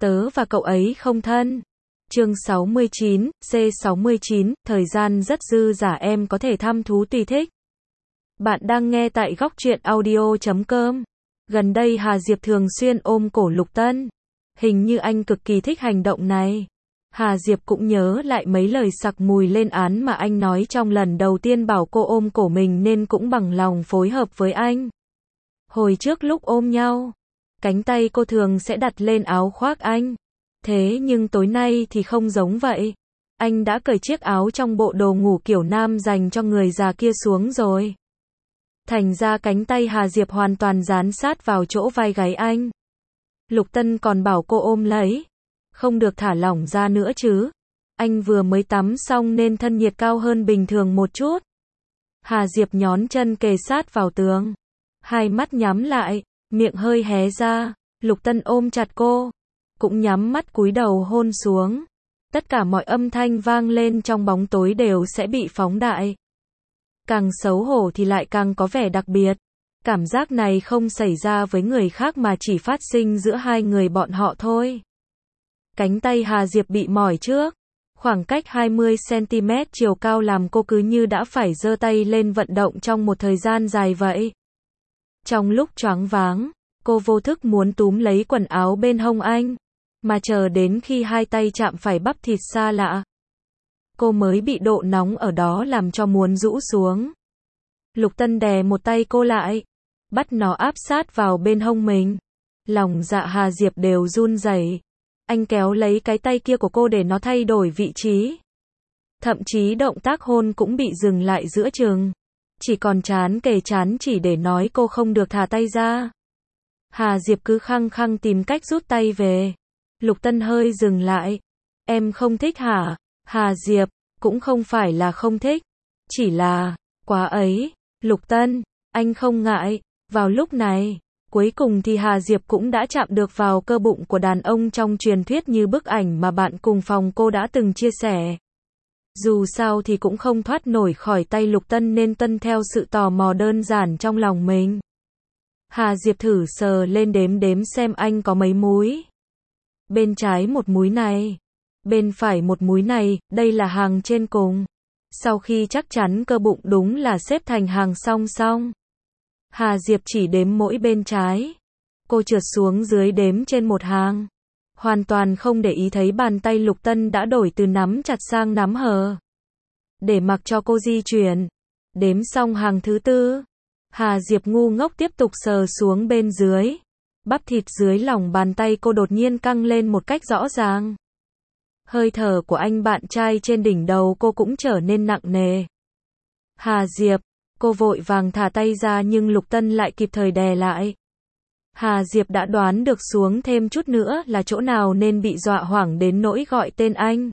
Tớ và cậu ấy không thân. Chương 69, C69, thời gian rất dư dả em có thể thăm thú tùy thích. Bạn đang nghe tại góc truyện audio.com. Gần đây Hà Diệp thường xuyên ôm cổ Lục Tân. Hình như anh cực kỳ thích hành động này. Hà Diệp cũng nhớ lại mấy lời sặc mùi lên án mà anh nói trong lần đầu tiên bảo cô ôm cổ mình nên cũng bằng lòng phối hợp với anh. Hồi trước lúc ôm nhau, cánh tay cô thường sẽ đặt lên áo khoác anh. Thế nhưng tối nay thì không giống vậy. Anh đã cởi chiếc áo trong bộ đồ ngủ kiểu nam dành cho người già kia xuống rồi. Thành ra cánh tay Hà Diệp hoàn toàn dán sát vào chỗ vai gáy anh. Lục Tân còn bảo cô ôm lấy. Không được thả lỏng ra nữa chứ. Anh vừa mới tắm xong nên thân nhiệt cao hơn bình thường một chút. Hà Diệp nhón chân kề sát vào tường. Hai mắt nhắm lại, miệng hơi hé ra. Lục Tân ôm chặt cô. Cũng nhắm mắt cúi đầu hôn xuống. Tất cả mọi âm thanh vang lên trong bóng tối đều sẽ bị phóng đại. Càng xấu hổ thì lại càng có vẻ đặc biệt. Cảm giác này không xảy ra với người khác mà chỉ phát sinh giữa hai người bọn họ thôi. Cánh tay Hà Diệp bị mỏi trước. Khoảng cách 20cm chiều cao làm cô cứ như đã phải giơ tay lên vận động trong một thời gian dài vậy. Trong lúc choáng váng, cô vô thức muốn túm lấy quần áo bên hông anh. Mà chờ đến khi hai tay chạm phải bắp thịt xa lạ, cô mới bị độ nóng ở đó làm cho muốn rũ xuống. Lục Tân đè một tay cô lại, bắt nó áp sát vào bên hông mình. Lòng dạ Hà Diệp đều run rẩy. Anh kéo lấy cái tay kia của cô để nó thay đổi vị trí. Thậm chí động tác hôn cũng bị dừng lại giữa chừng. Chỉ còn trán kề trán chỉ để nói cô không được thả tay ra. Hà Diệp cứ khăng khăng tìm cách rút tay về. Lục Tân hơi dừng lại. Em không thích hả? Hà Diệp, cũng không phải là không thích. Chỉ là, quá ấy. Lục Tân, anh không ngại. Vào lúc này, cuối cùng thì Hà Diệp cũng đã chạm được vào cơ bụng của đàn ông trong truyền thuyết như bức ảnh mà bạn cùng phòng cô đã từng chia sẻ. Dù sao thì cũng không thoát nổi khỏi tay Lục Tân nên tuân theo sự tò mò đơn giản trong lòng mình. Hà Diệp thử sờ lên đếm xem anh có mấy múi. Bên trái một múi này, bên phải một múi này, đây là hàng trên cùng. Sau khi chắc chắn cơ bụng đúng là xếp thành hàng song song, Hà Diệp chỉ đếm mỗi bên trái. Cô trượt xuống dưới đếm trên một hàng. Hoàn toàn không để ý thấy bàn tay Lục Tân đã đổi từ nắm chặt sang nắm hờ. Để mặc cho cô di chuyển. Đếm xong hàng thứ tư, Hà Diệp ngu ngốc tiếp tục sờ xuống bên dưới. Bắp thịt dưới lòng bàn tay cô đột nhiên căng lên một cách rõ ràng. Hơi thở của anh bạn trai trên đỉnh đầu cô cũng trở nên nặng nề. Hà Diệp, cô vội vàng thả tay ra nhưng Lục Tân lại kịp thời đè lại. Hà Diệp đã đoán được xuống thêm chút nữa là chỗ nào nên bị dọa hoảng đến nỗi gọi tên anh.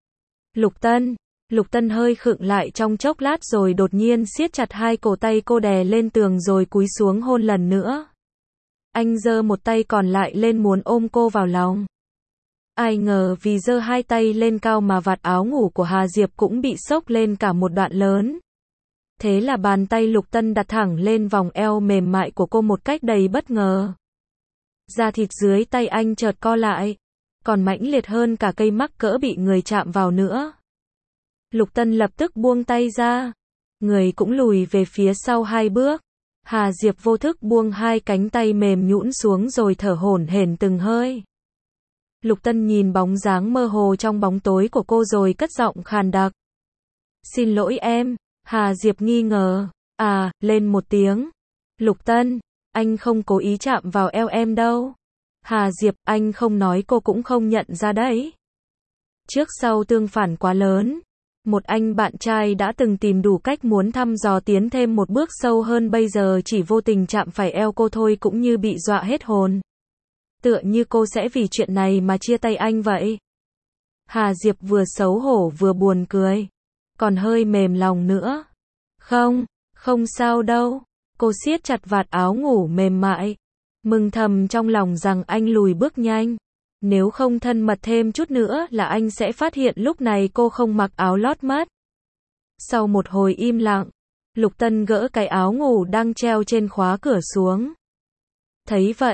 Lục Tân hơi khựng lại trong chốc lát rồi đột nhiên siết chặt hai cổ tay cô đè lên tường rồi cúi xuống hôn lần nữa. Anh giơ một tay còn lại lên muốn ôm cô vào lòng. Ai ngờ vì giơ hai tay lên cao mà vạt áo ngủ của Hà Diệp cũng bị xốc lên cả một đoạn lớn. Thế là bàn tay Lục Tân đặt thẳng lên vòng eo mềm mại của cô một cách đầy bất ngờ. Da thịt dưới tay anh chợt co lại, còn mãnh liệt hơn cả cây mắc cỡ bị người chạm vào nữa. Lục Tân lập tức buông tay ra, người cũng lùi về phía sau hai bước. Hà Diệp vô thức buông hai cánh tay mềm nhũn xuống rồi thở hổn hển từng hơi. Lục Tân nhìn bóng dáng mơ hồ trong bóng tối của cô rồi cất giọng khàn đặc. Xin lỗi em. Hà Diệp nghi ngờ. À, lên một tiếng. Lục Tân, anh không cố ý chạm vào eo em đâu. Hà Diệp, anh không nói cô cũng không nhận ra đấy. Trước sau tương phản quá lớn. Một anh bạn trai đã từng tìm đủ cách muốn thăm dò tiến thêm một bước sâu hơn, bây giờ chỉ vô tình chạm phải eo cô thôi cũng như bị dọa hết hồn. Tựa như cô sẽ vì chuyện này mà chia tay anh vậy. Hà Diệp vừa xấu hổ vừa buồn cười. Còn hơi mềm lòng nữa. Không sao đâu. Cô siết chặt vạt áo ngủ mềm mại. Mừng thầm trong lòng rằng anh lùi bước nhanh. Nếu không thân mật thêm chút nữa là anh sẽ phát hiện lúc này cô không mặc áo lót mất. Sau một hồi im lặng, Lục Tân gỡ cái áo ngủ đang treo trên khóa cửa xuống. Thấy vậy,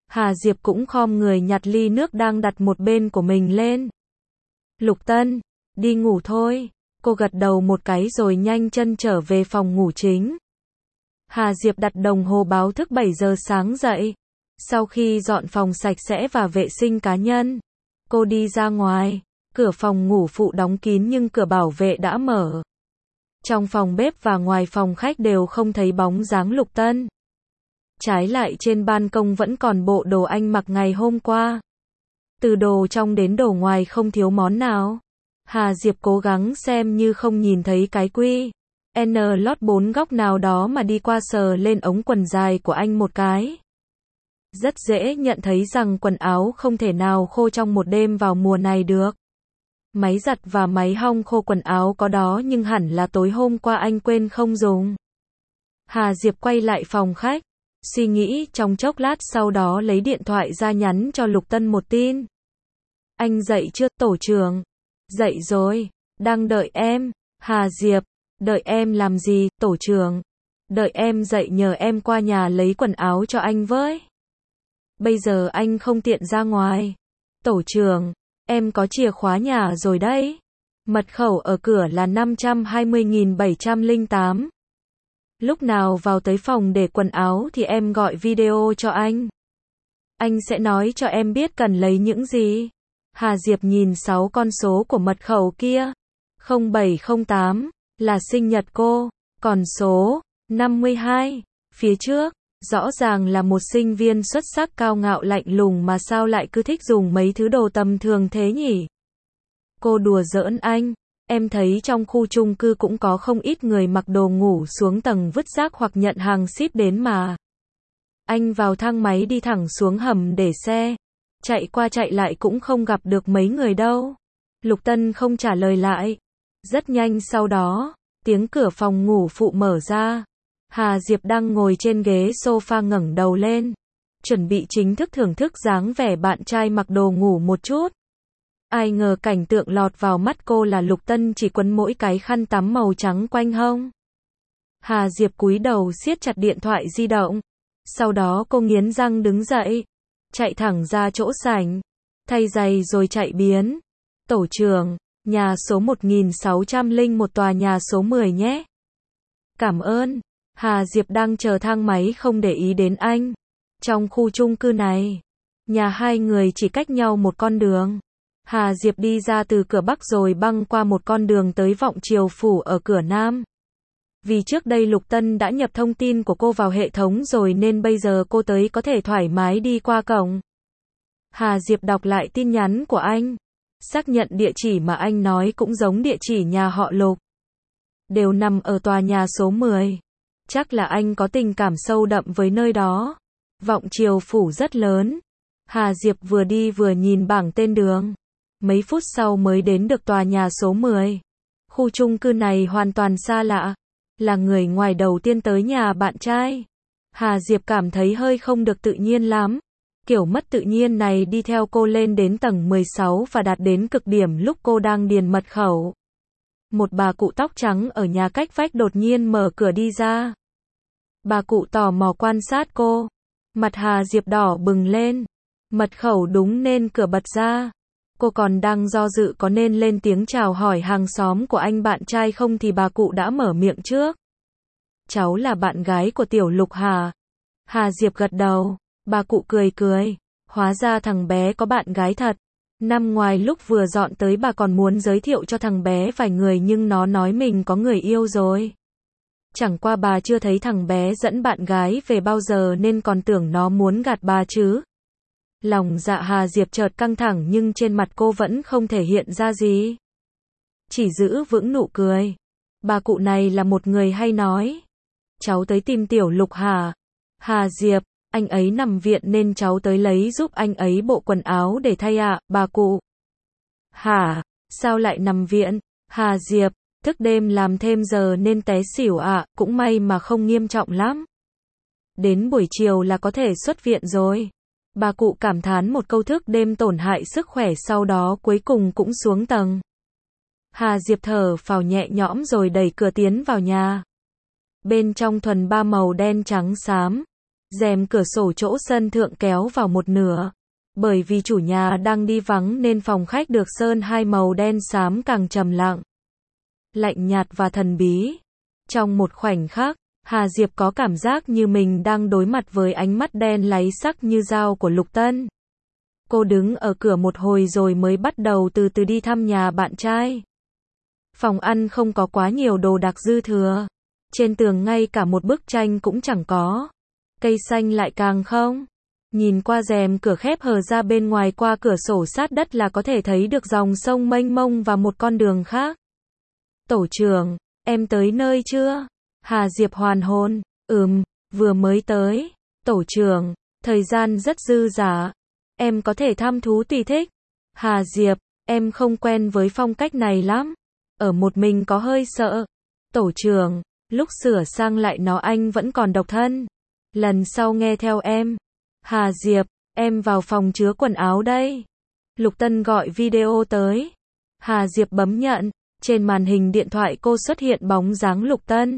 Hà Diệp cũng khom người nhặt ly nước đang đặt một bên của mình lên. Lục Tân, đi ngủ thôi. Cô gật đầu một cái rồi nhanh chân trở về phòng ngủ chính. Hà Diệp đặt đồng hồ báo thức 7 giờ sáng dậy. Sau khi dọn phòng sạch sẽ và vệ sinh cá nhân, cô đi ra ngoài. Cửa phòng ngủ phụ đóng kín nhưng cửa bảo vệ đã mở. Trong phòng bếp và ngoài phòng khách đều không thấy bóng dáng Lục Tân. Trái lại trên ban công vẫn còn bộ đồ anh mặc ngày hôm qua. Từ đồ trong đến đồ ngoài không thiếu món nào. Hà Diệp cố gắng xem như không nhìn thấy cái quy N lót 4 góc nào đó mà đi qua sờ lên ống quần dài của anh một cái. Rất dễ nhận thấy rằng quần áo không thể nào khô trong một đêm vào mùa này được. Máy giặt và máy hong khô quần áo có đó nhưng hẳn là tối hôm qua anh quên không dùng. Hà Diệp quay lại phòng khách, suy nghĩ trong chốc lát sau đó lấy điện thoại ra nhắn cho Lục Tân một tin. Anh dậy chưa, tổ trưởng? Dậy rồi, đang đợi em. Hà Diệp, đợi em làm gì, tổ trưởng? Đợi em dậy nhờ em qua nhà lấy quần áo cho anh với. Bây giờ anh không tiện ra ngoài. Tổ trưởng, em có chìa khóa nhà rồi đấy. Mật khẩu ở cửa là 520.708. Lúc nào vào tới phòng để quần áo thì em gọi video cho anh. Anh sẽ nói cho em biết cần lấy những gì. Hà Diệp nhìn 6 con số của mật khẩu kia. 0708 là sinh nhật cô, còn số 52 phía trước rõ ràng là một sinh viên xuất sắc cao ngạo lạnh lùng mà sao lại cứ thích dùng mấy thứ đồ tầm thường thế nhỉ? Cô đùa giỡn anh, em thấy trong khu chung cư cũng có không ít người mặc đồ ngủ xuống tầng vứt rác hoặc nhận hàng ship đến mà. Anh vào thang máy đi thẳng xuống hầm để xe. Chạy qua chạy lại cũng không gặp được mấy người đâu. Lục Tân không trả lời lại. Rất nhanh sau đó, tiếng cửa phòng ngủ phụ mở ra. Hà Diệp đang ngồi trên ghế sofa ngẩng đầu lên. Chuẩn bị chính thức thưởng thức dáng vẻ bạn trai mặc đồ ngủ một chút. Ai ngờ cảnh tượng lọt vào mắt cô là Lục Tân chỉ quấn mỗi cái khăn tắm màu trắng quanh hông. Hà Diệp cúi đầu siết chặt điện thoại di động. Sau đó cô nghiến răng đứng dậy. Chạy thẳng ra chỗ sảnh. Thay giày rồi chạy biến. Tổ trưởng, nhà số 1601 tòa nhà số 10 nhé. Cảm ơn. Hà Diệp đang chờ thang máy không để ý đến anh. Trong khu chung cư này, nhà hai người chỉ cách nhau một con đường. Hà Diệp đi ra từ cửa Bắc rồi băng qua một con đường tới vọng Triều Phủ ở cửa Nam. Vì trước đây Lục Tân đã nhập thông tin của cô vào hệ thống rồi nên bây giờ cô tới có thể thoải mái đi qua cổng. Hà Diệp đọc lại tin nhắn của anh. Xác nhận địa chỉ mà anh nói cũng giống địa chỉ nhà họ Lục. Đều nằm ở tòa nhà số 10. Chắc là anh có tình cảm sâu đậm với nơi đó. Vọng Triều Phủ rất lớn. Hà Diệp vừa đi vừa nhìn bảng tên đường. Mấy phút sau mới đến được tòa nhà số 10. Khu chung cư này hoàn toàn xa lạ. Là người ngoài đầu tiên tới nhà bạn trai. Hà Diệp cảm thấy hơi không được tự nhiên lắm. Kiểu mất tự nhiên này đi theo cô lên đến tầng 16 và đạt đến cực điểm lúc cô đang điền mật khẩu. Một bà cụ tóc trắng ở nhà cách vách đột nhiên mở cửa đi ra. Bà cụ tò mò quan sát cô. Mặt Hà Diệp đỏ bừng lên. Mật khẩu đúng nên cửa bật ra. Cô còn đang do dự có nên lên tiếng chào hỏi hàng xóm của anh bạn trai không thì bà cụ đã mở miệng trước. Cháu là bạn gái của Tiểu Lục hả? Hà Diệp gật đầu. Bà cụ cười cười. Hóa ra thằng bé có bạn gái thật. Năm ngoài lúc vừa dọn tới bà còn muốn giới thiệu cho thằng bé vài người nhưng nó nói mình có người yêu rồi. Chẳng qua bà chưa thấy thằng bé dẫn bạn gái về bao giờ nên còn tưởng nó muốn gạt bà chứ. Lòng dạ Hà Diệp chợt căng thẳng nhưng trên mặt cô vẫn không thể hiện ra gì. Chỉ giữ vững nụ cười. Bà cụ này là một người hay nói. Cháu tới tìm Tiểu Lục hả? Hà Diệp, anh ấy nằm viện nên cháu tới lấy giúp anh ấy bộ quần áo để thay ạ, bà cụ. Hả? Sao lại nằm viện? Hà Diệp, thức đêm làm thêm giờ nên té xỉu ạ, cũng may mà không nghiêm trọng lắm. Đến buổi chiều là có thể xuất viện rồi. Bà cụ cảm thán một câu thức đêm tổn hại sức khỏe sau đó cuối cùng cũng xuống tầng. Hà Diệp thở phào nhẹ nhõm rồi đẩy cửa tiến vào nhà. Bên trong thuần ba màu đen trắng xám. Rèm cửa sổ chỗ sân thượng kéo vào một nửa. Bởi vì chủ nhà đang đi vắng nên phòng khách được sơn hai màu đen xám càng trầm lặng, lạnh nhạt và thần bí. Trong một khoảnh khắc, Hà Diệp có cảm giác như mình đang đối mặt với ánh mắt đen láy sắc như dao của Lục Tân. Cô đứng ở cửa một hồi rồi mới bắt đầu từ từ đi thăm nhà bạn trai. Phòng ăn không có quá nhiều đồ đạc dư thừa. Trên tường ngay cả một bức tranh cũng chẳng có. Cây xanh lại càng không. Nhìn qua rèm cửa khép hờ ra bên ngoài qua cửa sổ sát đất là có thể thấy được dòng sông mênh mông và một con đường khác. Tổ trưởng, em tới nơi chưa? Hà Diệp hoàn hồn, vừa mới tới. Tổ trưởng, thời gian rất dư dả. Em có thể thăm thú tùy thích. Hà Diệp, em không quen với phong cách này lắm. Ở một mình có hơi sợ. Tổ trưởng, lúc sửa sang lại nó anh vẫn còn độc thân. Lần sau nghe theo em. Hà Diệp, em vào phòng chứa quần áo đây. Lục Tân gọi video tới. Hà Diệp bấm nhận. Trên màn hình điện thoại cô xuất hiện bóng dáng Lục Tân.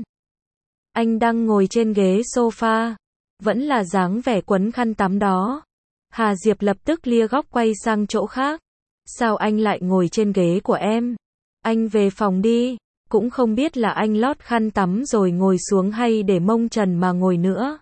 Anh đang ngồi trên ghế sofa. Vẫn là dáng vẻ quấn khăn tắm đó. Hà Diệp lập tức lia góc quay sang chỗ khác. Sao anh lại ngồi trên ghế của em? Anh về phòng đi. Cũng không biết là anh lót khăn tắm rồi ngồi xuống hay để mông trần mà ngồi nữa.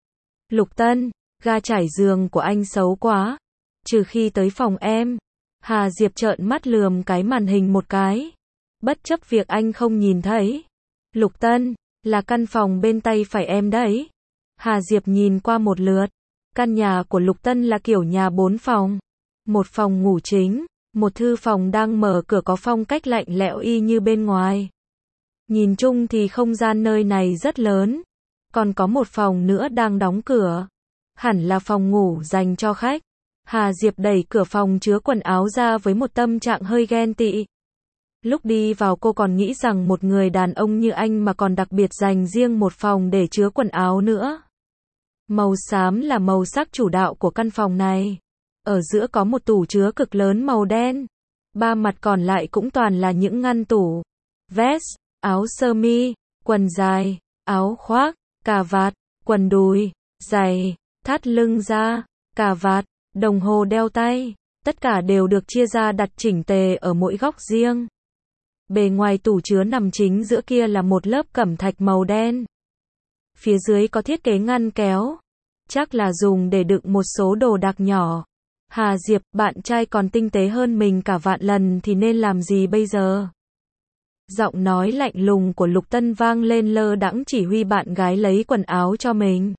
Lục Tân, ga trải giường của anh xấu quá. Trừ khi tới phòng em. Hà Diệp trợn mắt lườm cái màn hình một cái. Bất chấp việc anh không nhìn thấy. Lục Tân, là căn phòng bên tay phải em đấy. Hà Diệp nhìn qua một lượt. Căn nhà của Lục Tân là kiểu nhà 4 phòng. Một phòng ngủ chính, một thư phòng đang mở cửa có phong cách lạnh lẽo y như bên ngoài. Nhìn chung thì không gian nơi này rất lớn. Còn có một phòng nữa đang đóng cửa. Hẳn là phòng ngủ dành cho khách. Hà Diệp đẩy cửa phòng chứa quần áo ra với một tâm trạng hơi ghen tị. Lúc đi vào cô còn nghĩ rằng một người đàn ông như anh mà còn đặc biệt dành riêng một phòng để chứa quần áo nữa. Màu xám là màu sắc chủ đạo của căn phòng này. Ở giữa có một tủ chứa cực lớn màu đen. Ba mặt còn lại cũng toàn là những ngăn tủ. Vest, áo sơ mi, quần dài, áo khoác, cà vạt, quần đùi, giày, thắt lưng da, cà vạt, đồng hồ đeo tay. Tất cả đều được chia ra đặt chỉnh tề ở mỗi góc riêng. Bề ngoài tủ chứa nằm chính giữa kia là một lớp cẩm thạch màu đen. Phía dưới có thiết kế ngăn kéo. Chắc là dùng để đựng một số đồ đạc nhỏ. Hà Diệp, bạn trai còn tinh tế hơn mình cả vạn lần thì nên làm gì bây giờ? Giọng nói lạnh lùng của Lục Tân vang lên lơ đãng chỉ huy bạn gái lấy quần áo cho mình.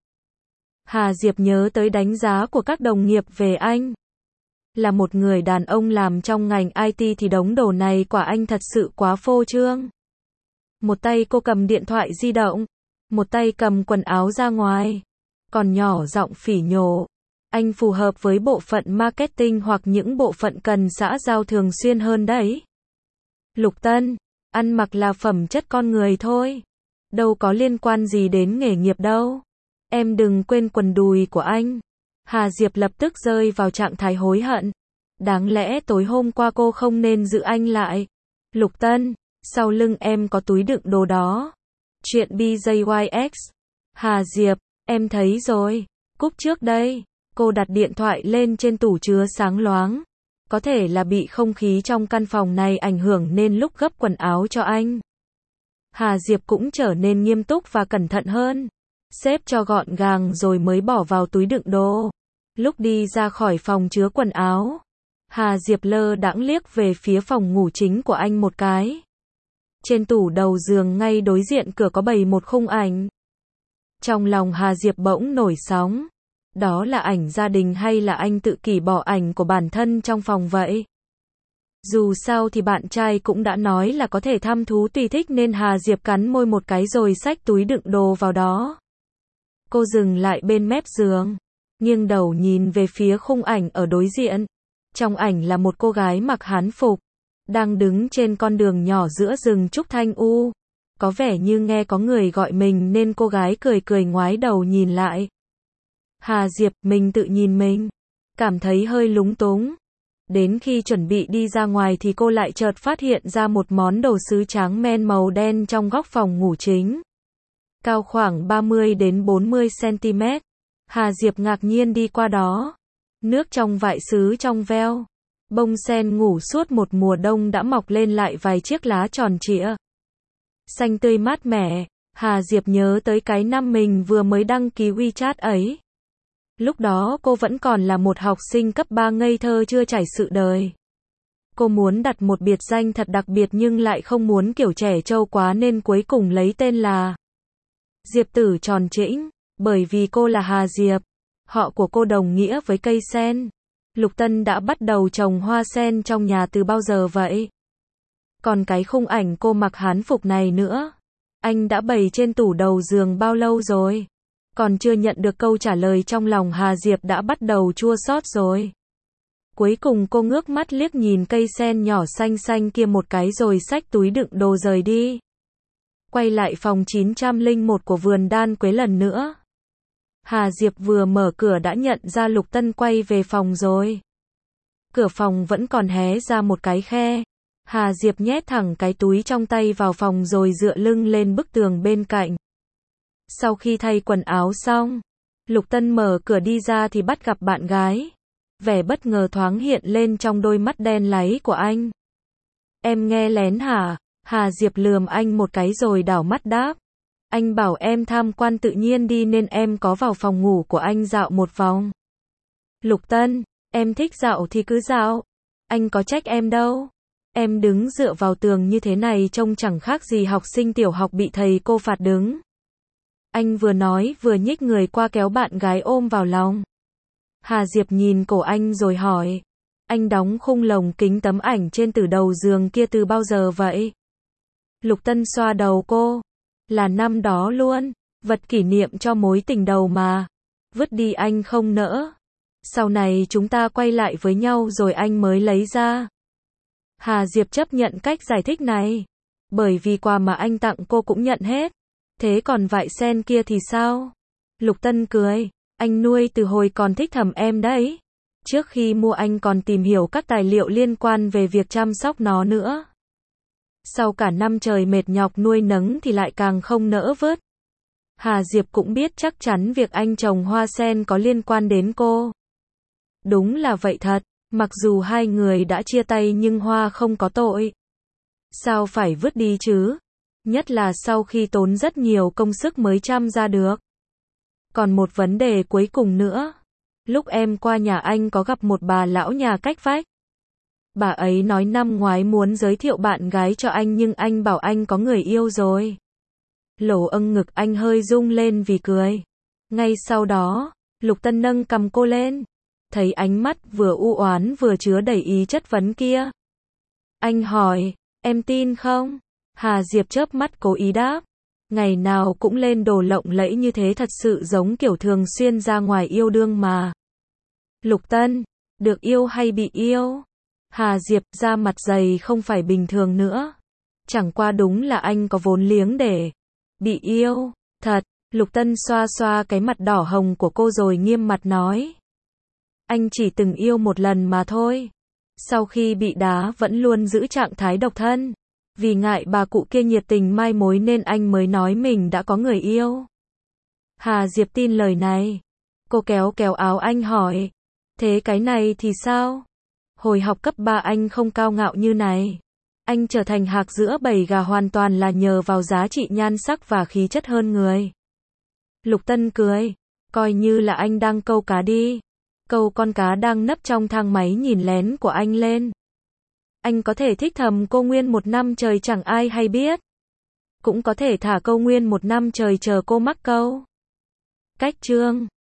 Hà Diệp nhớ tới đánh giá của các đồng nghiệp về anh. Là một người đàn ông làm trong ngành IT thì đống đồ này của anh thật sự quá phô trương. Một tay cô cầm điện thoại di động, một tay cầm quần áo ra ngoài, còn nhỏ giọng phỉ nhổ. Anh phù hợp với bộ phận marketing hoặc những bộ phận cần xã giao thường xuyên hơn đấy. Lục Tân, ăn mặc là phẩm chất con người thôi. Đâu có liên quan gì đến nghề nghiệp đâu. Em đừng quên quần đùi của anh. Hà Diệp lập tức rơi vào trạng thái hối hận. Đáng lẽ tối hôm qua cô không nên giữ anh lại. Lục Tân, sau lưng em có túi đựng đồ đó. Chuyện BJYX. Hà Diệp, em thấy rồi. Cúp trước đây. Cô đặt điện thoại lên trên tủ chứa sáng loáng. Có thể là bị không khí trong căn phòng này ảnh hưởng nên lúc gấp quần áo cho anh. Hà Diệp cũng trở nên nghiêm túc và cẩn thận hơn. Xếp cho gọn gàng rồi mới bỏ vào túi đựng đồ. Lúc đi ra khỏi phòng chứa quần áo, Hà Diệp lơ đãng liếc về phía phòng ngủ chính của anh một cái. Trên tủ đầu giường ngay đối diện cửa có bày một khung ảnh. Trong lòng Hà Diệp bỗng nổi sóng. Đó là ảnh gia đình hay là anh tự kỷ bỏ ảnh của bản thân trong phòng vậy? Dù sao thì bạn trai cũng đã nói là có thể thăm thú tùy thích nên Hà Diệp cắn môi một cái rồi xách túi đựng đồ vào đó. Cô dừng lại bên mép giường, nghiêng đầu nhìn về phía khung ảnh ở đối diện. Trong ảnh là một cô gái mặc hán phục, đang đứng trên con đường nhỏ giữa rừng trúc thanh u. Có vẻ như nghe có người gọi mình nên cô gái cười cười ngoái đầu nhìn lại. Hà Diệp, mình tự nhìn mình, cảm thấy hơi lúng túng. Đến khi chuẩn bị đi ra ngoài thì cô lại chợt phát hiện ra một món đồ sứ tráng men màu đen trong góc phòng ngủ chính. Cao khoảng 30 đến 40 cm. Hà Diệp ngạc nhiên đi qua đó. Nước trong vại sứ trong veo. Bông sen ngủ suốt một mùa đông đã mọc lên lại vài chiếc lá tròn trịa. Xanh tươi mát mẻ. Hà Diệp nhớ tới cái năm mình vừa mới đăng ký WeChat ấy. Lúc đó cô vẫn còn là một học sinh cấp 3 ngây thơ chưa trải sự đời. Cô muốn đặt một biệt danh thật đặc biệt nhưng lại không muốn kiểu trẻ trâu quá nên cuối cùng lấy tên là Diệp Tử Tròn Trĩnh, bởi vì cô là Hà Diệp. Họ của cô đồng nghĩa với cây sen. Lục Tân đã bắt đầu trồng hoa sen trong nhà từ bao giờ vậy? Còn cái khung ảnh cô mặc hán phục này nữa, anh đã bày trên tủ đầu giường bao lâu rồi? Còn chưa nhận được câu trả lời trong lòng Hà Diệp đã bắt đầu chua xót rồi. Cuối cùng cô ngước mắt liếc nhìn cây sen nhỏ xanh xanh kia một cái rồi xách túi đựng đồ rời đi. Quay lại phòng 901 của vườn đan quế lần nữa. Hà Diệp vừa mở cửa đã nhận ra Lục Tân quay về phòng rồi. Cửa phòng vẫn còn hé ra một cái khe. Hà Diệp nhét thẳng cái túi trong tay vào phòng rồi dựa lưng lên bức tường bên cạnh. Sau khi thay quần áo xong, Lục Tân mở cửa đi ra thì bắt gặp bạn gái. Vẻ bất ngờ thoáng hiện lên trong đôi mắt đen láy của anh. Em nghe lén hả? Hà Diệp lườm anh một cái rồi đảo mắt đáp. Anh bảo em tham quan tự nhiên đi nên em có vào phòng ngủ của anh dạo một vòng. Lục Tân, em thích dạo thì cứ dạo. Anh có trách em đâu. Em đứng dựa vào tường như thế này trông chẳng khác gì học sinh tiểu học bị thầy cô phạt đứng. Anh vừa nói vừa nhích người qua kéo bạn gái ôm vào lòng. Hà Diệp nhìn cổ anh rồi hỏi. Anh đóng khung lồng kính tấm ảnh trên tủ đầu giường kia từ bao giờ vậy? Lục Tân xoa đầu cô. Là năm đó luôn. Vật kỷ niệm cho mối tình đầu mà. Vứt đi anh không nỡ. Sau này chúng ta quay lại với nhau rồi anh mới lấy ra. Hà Diệp chấp nhận cách giải thích này. Bởi vì quà mà anh tặng cô cũng nhận hết. Thế còn vại sen kia thì sao? Lục Tân cười. Anh nuôi từ hồi còn thích thầm em đấy. Trước khi mua anh còn tìm hiểu các tài liệu liên quan về việc chăm sóc nó nữa. Sau cả năm trời mệt nhọc nuôi nấng thì lại càng không nỡ vớt. Hà Diệp cũng biết chắc chắn việc anh trồng hoa sen có liên quan đến cô. Đúng là vậy thật, mặc dù hai người đã chia tay nhưng hoa không có tội. Sao phải vứt đi chứ? Nhất là sau khi tốn rất nhiều công sức mới chăm ra được. Còn một vấn đề cuối cùng nữa. Lúc em qua nhà anh có gặp một bà lão nhà cách vách. Bà ấy nói năm ngoái muốn giới thiệu bạn gái cho anh nhưng anh bảo anh có người yêu rồi. Lỗ ngực anh hơi rung lên vì cười. Ngay sau đó, Lục Tân nâng cầm cô lên. Thấy ánh mắt vừa u oán vừa chứa đầy ý chất vấn kia. Anh hỏi, em tin không? Hà Diệp chớp mắt cố ý đáp. Ngày nào cũng lên đồ lộng lẫy như thế thật sự giống kiểu thường xuyên ra ngoài yêu đương mà. Lục Tân, được yêu hay bị yêu? Hà Diệp ra mặt dày không phải bình thường nữa. Chẳng qua đúng là anh có vốn liếng để bị yêu. Thật, Lục Tân xoa xoa cái mặt đỏ hồng của cô rồi nghiêm mặt nói. Anh chỉ từng yêu một lần mà thôi. Sau khi bị đá vẫn luôn giữ trạng thái độc thân. Vì ngại bà cụ kia nhiệt tình mai mối nên anh mới nói mình đã có người yêu. Hà Diệp tin lời này. Cô kéo kéo áo anh hỏi. Thế cái này thì sao? Hồi học cấp 3 anh không cao ngạo như này. Anh trở thành hạc giữa bầy gà hoàn toàn là nhờ vào giá trị nhan sắc và khí chất hơn người. Lục Tân cười. Coi như là anh đang câu cá đi. Câu con cá đang nấp trong thang máy nhìn lén của anh lên. Anh có thể thích thầm cô nguyên một năm trời chẳng ai hay biết. Cũng có thể thả câu nguyên một năm trời chờ cô mắc câu. Cách chương